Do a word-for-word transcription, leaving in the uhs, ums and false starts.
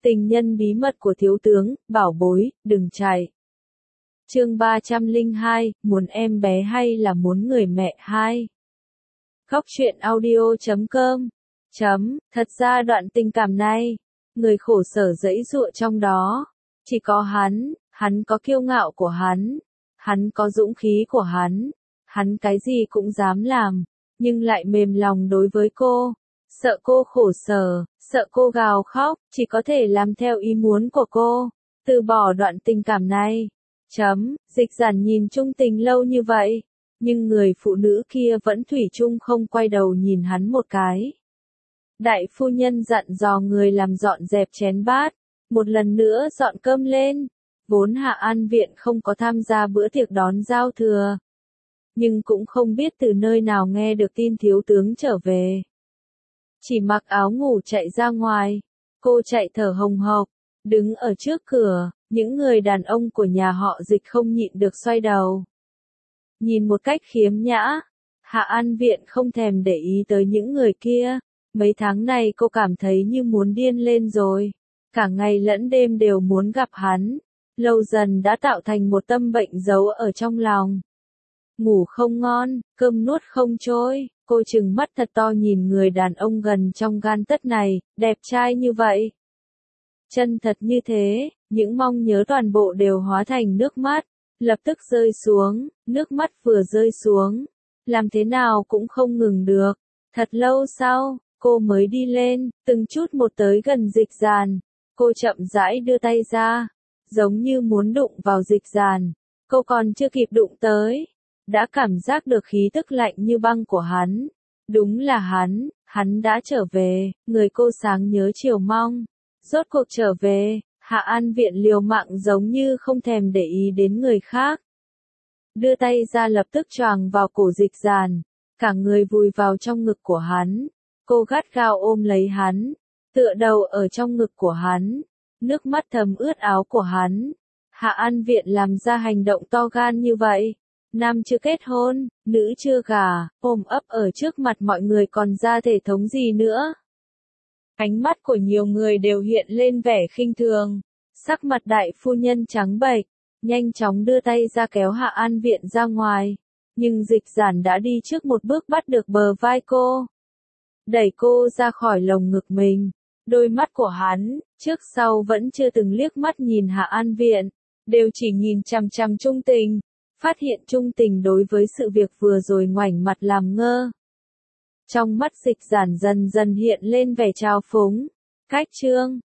Tình nhân bí mật của thiếu tướng, bảo bối, đừng chạy. Chương ba trăm lẻ hai, muốn em bé hay là muốn người mẹ hai? Góc truyện audio chấm com. Chấm, thật ra đoạn tình cảm này, người khổ sở dẫy dụa trong đó, chỉ có hắn, hắn có kiêu ngạo của hắn, hắn có dũng khí của hắn, hắn cái gì cũng dám làm, nhưng lại mềm lòng đối với cô, sợ cô khổ sở, sợ cô gào khóc, chỉ có thể làm theo ý muốn của cô, từ bỏ đoạn tình cảm này. Chấm, Dịch Giản nhìn chung tình lâu như vậy, nhưng người phụ nữ kia vẫn thủy chung không quay đầu nhìn hắn một cái. Đại phu nhân dặn dò người làm dọn dẹp chén bát, một lần nữa dọn cơm lên. Vốn Hạ An Viện không có tham gia bữa tiệc đón giao thừa, nhưng cũng không biết từ nơi nào nghe được tin thiếu tướng trở về. Chỉ mặc áo ngủ chạy ra ngoài, cô chạy thở hồng hộc, đứng ở trước cửa, những người đàn ông của nhà họ Dịch không nhịn được xoay đầu. Nhìn một cách khiếm nhã, Hạ An Viện không thèm để ý tới những người kia, mấy tháng này cô cảm thấy như muốn điên lên rồi, cả ngày lẫn đêm đều muốn gặp hắn, lâu dần đã tạo thành một tâm bệnh giấu ở trong lòng. Ngủ không ngon, cơm nuốt không trôi, cô trừng mắt thật to nhìn người đàn ông gần trong gan tấc này, đẹp trai như vậy. Chân thật như thế, những mong nhớ toàn bộ đều hóa thành nước mắt, lập tức rơi xuống, nước mắt vừa rơi xuống, làm thế nào cũng không ngừng được. Thật lâu sau, cô mới đi lên, từng chút một tới gần Dịch Giản, cô chậm rãi đưa tay ra, giống như muốn đụng vào Dịch Giản, cô còn chưa kịp đụng tới, đã cảm giác được khí tức lạnh như băng của hắn. Đúng là hắn, hắn đã trở về, người cô sáng nhớ chiều mong, rốt cuộc trở về. Hạ An Viện liều mạng giống như không thèm để ý đến người khác. Đưa tay ra lập tức choàng vào cổ Dịch Giản, cả người vùi vào trong ngực của hắn. Cô gắt gao ôm lấy hắn, tựa đầu ở trong ngực của hắn, nước mắt thấm ướt áo của hắn. Hạ An Viện làm ra hành động to gan như vậy. Nam chưa kết hôn, nữ chưa gả, ôm ấp ở trước mặt mọi người còn ra thể thống gì nữa. Ánh mắt của nhiều người đều hiện lên vẻ khinh thường, sắc mặt đại phu nhân trắng bệch, nhanh chóng đưa tay ra kéo Hạ An Viện ra ngoài, nhưng Dịch Giản đã đi trước một bước bắt được bờ vai cô, đẩy cô ra khỏi lồng ngực mình. Đôi mắt của hắn, trước sau vẫn chưa từng liếc mắt nhìn Hạ An Viện, đều chỉ nhìn chằm chằm Trung Tình, phát hiện Trung Tình đối với sự việc vừa rồi ngoảnh mặt làm ngơ. Trong mắt Dịch Giản dần dần hiện lên vẻ trào phúng. Cách chương